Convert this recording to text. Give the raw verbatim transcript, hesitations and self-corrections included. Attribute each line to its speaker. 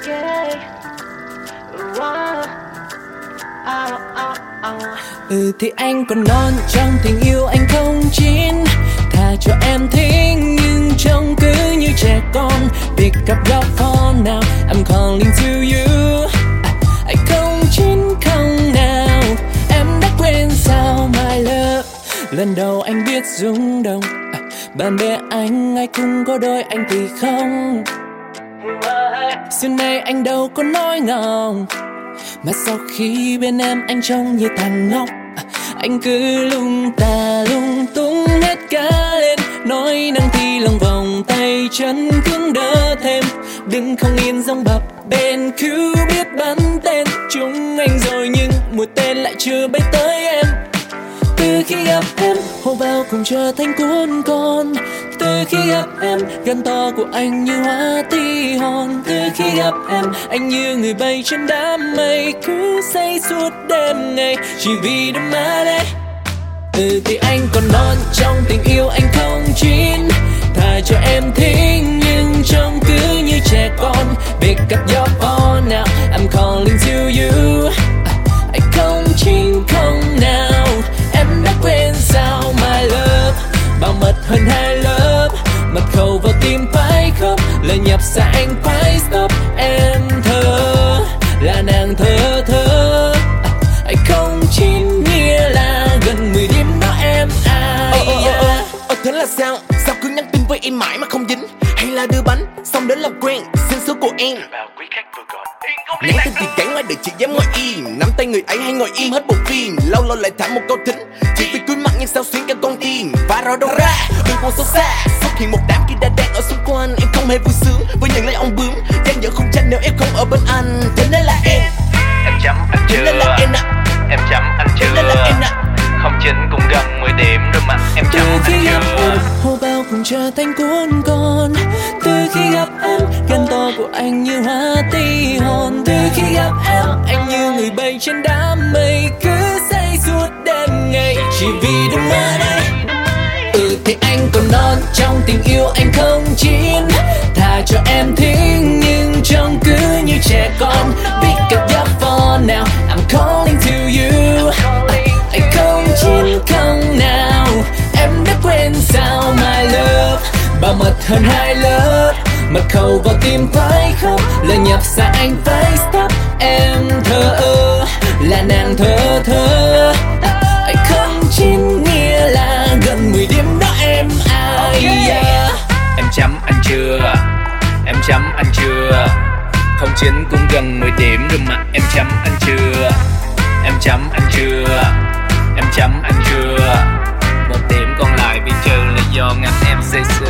Speaker 1: yeah. Wow. Oh, oh, oh.
Speaker 2: Ừ thì anh còn non, trong tình yêu anh không chín. Thà cho em thích nhưng trông cứ như trẻ con. Pick up your phone now, I'm calling to you. à, Anh không chín không nào, em đã quên sao my love. Lần đầu anh biết rung động, à, bạn bè anh ai cũng có đôi anh thì không. Xưa nay anh đâu có nói ngọng, mà sau khi bên em anh trông như thằng ngốc. à, Anh cứ lung ta lung tung hết cả lên, nói năng thì lòng vòng tay chân cứng đơ thêm. Đừng không yên giống bập bên cứ biết bắn tên chúng anh rồi, nhưng mũi tên lại chưa bay tới em. Từ khi gặp em, hô bao cùng trở thành cuốn con. Từ khi gặp em, gan to của anh như hoa tí hon. Từ khi gặp em, anh như người bay trên đám mây, cứ say suốt đêm ngày chỉ vì đôi má đây. Ừ thì anh còn non, trong tình yêu anh không chín. Thà cho em thích nhưng trông cứ như trẻ con. Pick up your phone now, I'm calling to you. à, Anh không chín không nào, em đã quên sao my love. Bảo mật hơn hai lớp, mật khẩu vào tim phải khớp. Lời nhập xa anh phải stop. Em thơ là nàng thơ thơ. à, Anh không chín nghĩa là gần mười đêm đó em ai.
Speaker 3: Ờ ờ ờ ờ thế là sao? Sao cứ nhắn tin với em mãi mà không dính? Hay là đưa bánh xong đến làm quen, xin số của em. Nhắn tin thì gắn ngoài đời chỉ dám ngồi im, nắm tay người ấy hay ngồi im hết bộ phim. Lâu lâu lại thả một câu thính, chỉ vì cuối mặt nhưng sao xuyến cả con tim. Và rồi đâu ra, đừng còn xấu xa. Xuất hiện một đám kia đã đang ở xung quanh, em không hề vui sướng với những lời ông bướm. Gian dở không tranh nếu em không ở bên anh, thế nên là em.
Speaker 4: Em chấm anh chưa?
Speaker 3: Thế nên là em ạ.
Speaker 4: Em chấm anh chưa?
Speaker 3: Thế nên là em ạ.
Speaker 4: Không chín cũng gần mười điểm rồi mà em chấm anh
Speaker 2: Từ khi gặp
Speaker 4: chưa?
Speaker 2: em, hô bao cùng trở thành cuốn con. Từ khi gặp em, gan to của anh như hoa tí hon. Từ khi gặp em, anh như người bay trên đám mây, cứ say suốt đêm ngày chỉ vì đôi má đây. Ừ thì anh còn non, trong tình yêu anh không chín. Thà cho em thích nhưng trông cứ như trẻ con. Pick up your phone now, I'm calling to you. Anh không chín không nào, em đã quên sao my love. Bảo mật hơn hai lớp, mật khẩu vào tim phải khóc. Lời nhập xa anh phải stop. Em thơ ơ là nàng thơ thơ. Anh không chín nghĩa là gần mười đêm đó em ai. yeah.
Speaker 4: Em chấm anh chưa? Em chấm anh chưa? Không chín cũng gần mười điểm rồi mà em chấm anh chưa? Em chấm anh chưa? Em chấm anh chưa? Một điểm còn lại bị trừ là do ngành em say sưa.